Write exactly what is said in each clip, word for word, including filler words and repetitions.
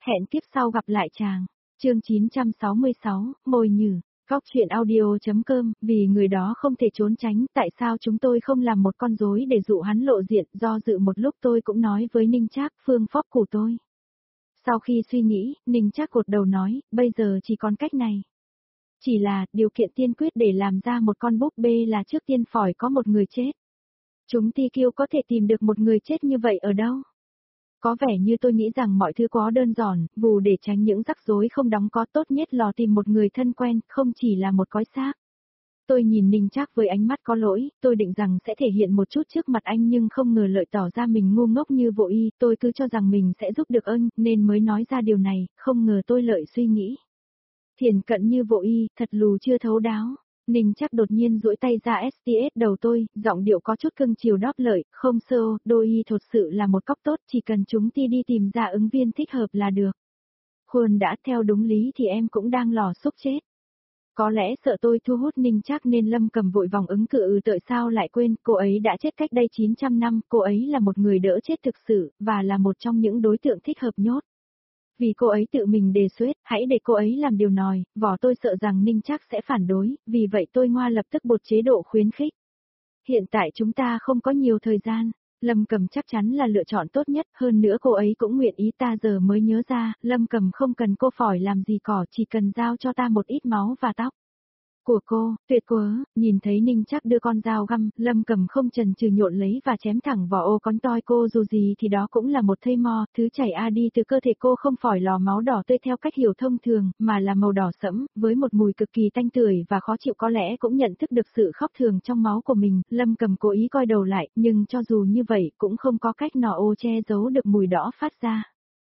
Hẹn kiếp sau gặp lại chàng. Chương chín trăm sáu mươi sáu, mồi nhử. Góc chuyện audio.com, vì người đó không thể trốn tránh, tại sao chúng tôi không làm một con rối để dụ hắn lộ diện, do dự một lúc tôi cũng nói với Ninh Trác, phương pháp của tôi. Sau khi suy nghĩ, Ninh Trác gật đầu nói, bây giờ chỉ còn cách này. Chỉ là, điều kiện tiên quyết để làm ra một con búp bê là trước tiên phải có một người chết. Chúng ti kiêu có thể tìm được một người chết như vậy ở đâu? Có vẻ như tôi nghĩ rằng mọi thứ quá đơn giản, vù để tránh những rắc rối không đóng có tốt nhất lò tìm một người thân quen, không chỉ là một cõi xác. Tôi nhìn Ninh Trác với ánh mắt có lỗi, tôi định rằng sẽ thể hiện một chút trước mặt anh nhưng không ngờ Lợi tỏ ra mình ngu ngốc như Vô Y, tôi cứ cho rằng mình sẽ giúp được anh, nên mới nói ra điều này, không ngờ tôi Lợi suy nghĩ. Thiền cận như Vô Y, thật lù chưa thấu đáo. Ninh Trác đột nhiên duỗi tay ra ét tê ét đầu tôi, giọng điệu có chút cưng chiều đáp Lợi, không sơ, Đôi Y thật sự là một cóc tốt, chỉ cần chúng ti đi tìm ra ứng viên thích hợp là được. Khuôn đã theo đúng lý thì em cũng đang lò xúc chết. Có lẽ sợ tôi thu hút Ninh Trác nên Lâm Cầm vội vòng ứng cự ừ tại sao lại quên, cô ấy đã chết cách đây chín trăm năm, cô ấy là một người đỡ chết thực sự, và là một trong những đối tượng thích hợp nhốt. Vì cô ấy tự mình đề xuất, hãy để cô ấy làm điều nòi, vỏ tôi sợ rằng Ninh Trác sẽ phản đối, vì vậy tôi ngoa lập tức bột chế độ khuyến khích. Hiện tại chúng ta không có nhiều thời gian, Lâm Cầm chắc chắn là lựa chọn tốt nhất, hơn nữa cô ấy cũng nguyện ý ta giờ mới nhớ ra, Lâm Cầm không cần cô phỏi làm gì cỏ, chỉ cần giao cho ta một ít máu và tóc. Của cô, tuyệt quá, nhìn thấy Ninh Trác đưa con dao găm, Lâm Cầm không chần chừ nhộn lấy và chém thẳng vào ô cánh toi cô dù gì thì đó cũng là một thây mo, thứ chảy a đi từ cơ thể cô không phải lò máu đỏ tươi theo cách hiểu thông thường, mà là màu đỏ sẫm, với một mùi cực kỳ tanh tưởi và khó chịu có lẽ cũng nhận thức được sự khóc thường trong máu của mình, Lâm Cầm cố ý coi đầu lại, nhưng cho dù như vậy cũng không có cách nào ô che giấu được mùi đỏ phát ra.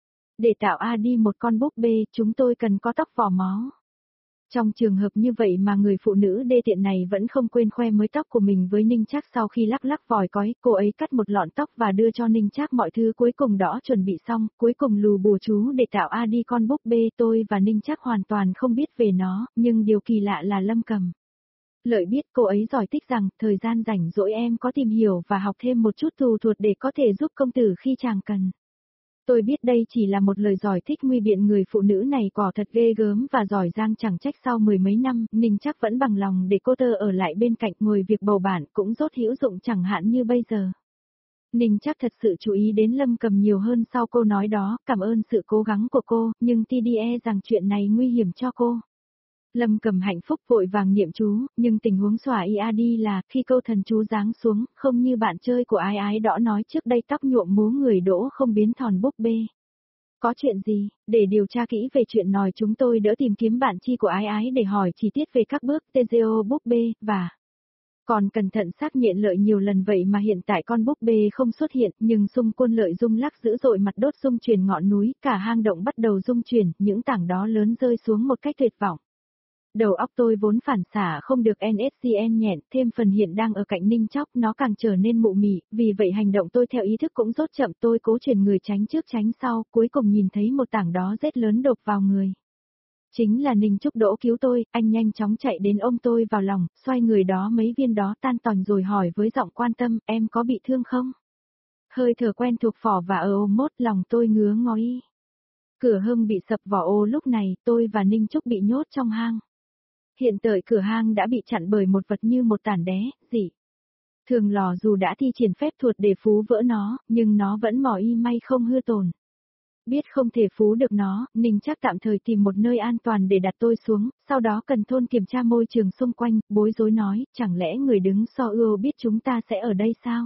Để tạo a đi một con búp bê, chúng tôi cần có tóc vỏ máu. Trong trường hợp như vậy mà người phụ nữ đê tiện này vẫn không quên khoe mới tóc của mình với Ninh Trác sau khi lắc lắc vòi cói, cô ấy cắt một lọn tóc và đưa cho Ninh Trác mọi thứ cuối cùng đã chuẩn bị xong, cuối cùng lù bùa chú để tạo a đi con búp bê tôi và Ninh Trác hoàn toàn không biết về nó, nhưng điều kỳ lạ là Lâm Cầm. Lợi biết cô ấy giỏi tích rằng, thời gian rảnh rỗi em có tìm hiểu và học thêm một chút thù thuật để có thể giúp công tử khi chàng cần. Tôi biết đây chỉ là một lời giỏi thích nguy biện người phụ nữ này quả thật ghê gớm và giỏi giang chẳng trách sau mười mấy năm, Ninh Trác vẫn bằng lòng để cô tơ ở lại bên cạnh ngồi việc bầu bạn cũng rốt hữu dụng chẳng hạn như bây giờ. Ninh Trác thật sự chú ý đến Lâm Cầm nhiều hơn sau câu nói đó, cảm ơn sự cố gắng của cô, nhưng T D E rằng chuyện này nguy hiểm cho cô. Lâm Cầm hạnh phúc vội vàng niệm chú, nhưng tình huống xòa i a đi là, khi câu thần chú giáng xuống, không như bạn chơi của Ái Ái Đỏ nói trước đây tóc nhuộm múa người đỗ không biến thòn búp bê. Có chuyện gì, để điều tra kỹ về chuyện nòi chúng tôi đỡ tìm kiếm bạn chi của Ái Ái để hỏi chi tiết về các bước tê giê ô búp bê, và... Còn cẩn thận xác nhận Lợi nhiều lần vậy mà hiện tại con búp bê không xuất hiện, nhưng xung quân Lợi rung lắc dữ dội mặt đốt rung chuyển ngọn núi, cả hang động bắt đầu rung chuyển, những tảng đó lớn rơi xuống một cách tuyệt vọng. Đầu óc tôi vốn phản xả không được en ét xê en nhẹn, thêm phần hiện đang ở cạnh Ninh Trác nó càng trở nên mụ mị, vì vậy hành động tôi theo ý thức cũng rốt chậm tôi cố chuyển người tránh trước tránh sau, cuối cùng nhìn thấy một tảng đó rết lớn đột vào người. Chính là Ninh Trúc Đỗ cứu tôi, anh nhanh chóng chạy đến ôm tôi vào lòng, xoay người đó mấy viên đó tan tành rồi hỏi với giọng quan tâm, em có bị thương không? Hơi thở quen thuộc phỏ và ở ôm mốt lòng tôi ngứa ngói. Cửa hông bị sập vỏ ô lúc này, tôi và Ninh Trúc bị nhốt trong hang. Hiện tại cửa hang đã bị chặn bởi một vật như một tản đé, dị. Thường lò dù đã thi triển phép thuật để phú vỡ nó, nhưng nó vẫn mỏ y may không hư tổn. Biết không thể phú được nó, Ninh Trác tạm thời tìm một nơi an toàn để đặt tôi xuống, sau đó cần thôn kiểm tra môi trường xung quanh, bối rối nói, chẳng lẽ người đứng so ưa biết chúng ta sẽ ở đây sao?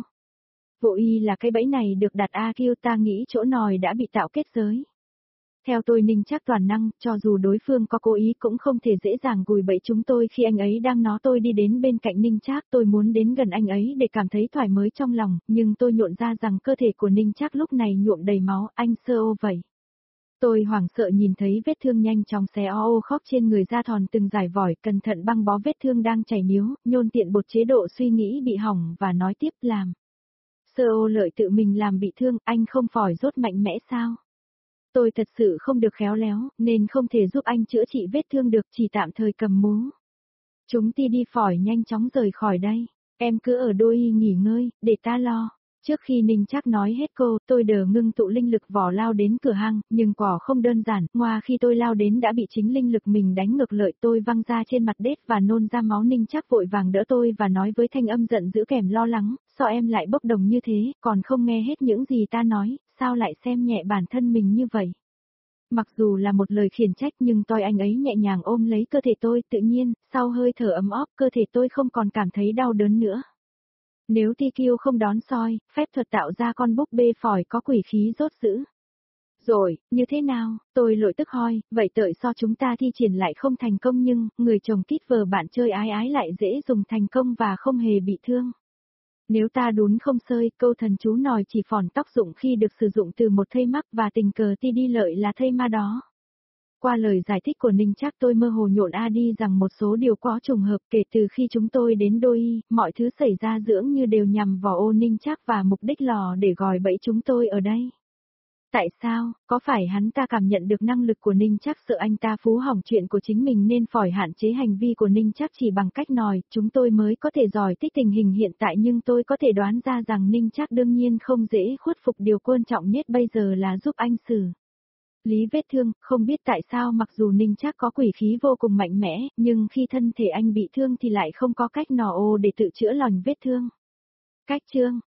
Vô Y là cái bẫy này được đặt A Q ta nghĩ chỗ nòi đã bị tạo kết giới. Theo tôi Ninh Trác toàn năng, cho dù đối phương có cố ý cũng không thể dễ dàng gùi bẫy chúng tôi khi anh ấy đang nó tôi đi đến bên cạnh Ninh Trác tôi muốn đến gần anh ấy để cảm thấy thoải mái trong lòng, nhưng tôi nhộn ra rằng cơ thể của Ninh Trác lúc này nhuộm đầy máu, anh sơ ô vậy. Tôi hoảng sợ nhìn thấy vết thương nhanh chóng xé o ô khóc trên người da thòn từng giải vỏi, cẩn thận băng bó vết thương đang chảy miếu, nhôn tiện bột chế độ suy nghĩ bị hỏng và nói tiếp làm. Sơ ô Lợi tự mình làm bị thương, anh không phải rốt mạnh mẽ sao? Tôi thật sự không được khéo léo, nên không thể giúp anh chữa trị vết thương được, chỉ tạm thời cầm mú. Chúng ti đi phỏi nhanh chóng rời khỏi đây, em cứ ở Đôi Y nghỉ ngơi, để ta lo. Trước khi Ninh Trác nói hết câu, tôi đờ ngưng tụ linh lực vỏ lao đến cửa hang, nhưng quả không đơn giản, ngoa khi tôi lao đến đã bị chính linh lực mình đánh ngược lợi, tôi văng ra trên mặt đất và nôn ra máu. Ninh Trác vội vàng đỡ tôi và nói với thanh âm giận dữ kèm lo lắng, sao em lại bốc đồng như thế, còn không nghe hết những gì ta nói, sao lại xem nhẹ bản thân mình như vậy. Mặc dù là một lời khiển trách nhưng tôi anh ấy nhẹ nhàng ôm lấy cơ thể tôi, tự nhiên, sau hơi thở ấm áp cơ thể tôi không còn cảm thấy đau đớn nữa. Nếu Ti Kiêu không đón soi, phép thuật tạo ra con búp bê phổi có quỷ khí rốt dữ. Rồi, như thế nào, tôi lội tức hoi, vậy tội so chúng ta thi triển lại không thành công nhưng, người chồng kít vờ bạn chơi ái ái lại dễ dùng thành công và không hề bị thương. Nếu ta đún không sơi, câu thần chú nòi chỉ phòn tóc dụng khi được sử dụng từ một thây mắc và tình cờ ti đi lợi là thây ma đó. Qua lời giải thích của Ninh Trác tôi mơ hồ nhộn a đi rằng một số điều có trùng hợp kể từ khi chúng tôi đến Đôi Y, mọi thứ xảy ra dưỡng như đều nhằm vào ô Ninh Trác và mục đích lò để gòi bẫy chúng tôi ở đây. Tại sao, có phải hắn ta cảm nhận được năng lực của Ninh Trác sợ anh ta phú hỏng chuyện của chính mình nên phỏi hạn chế hành vi của Ninh Trác chỉ bằng cách nòi, chúng tôi mới có thể dòi tích tình hình hiện tại nhưng tôi có thể đoán ra rằng Ninh Trác đương nhiên không dễ khuất phục điều quan trọng nhất bây giờ là giúp anh xử lý vết thương, không biết tại sao mặc dù Ninh Trác có quỷ khí vô cùng mạnh mẽ, nhưng khi thân thể anh bị thương thì lại không có cách nò ô để tự chữa lành vết thương. Cách chương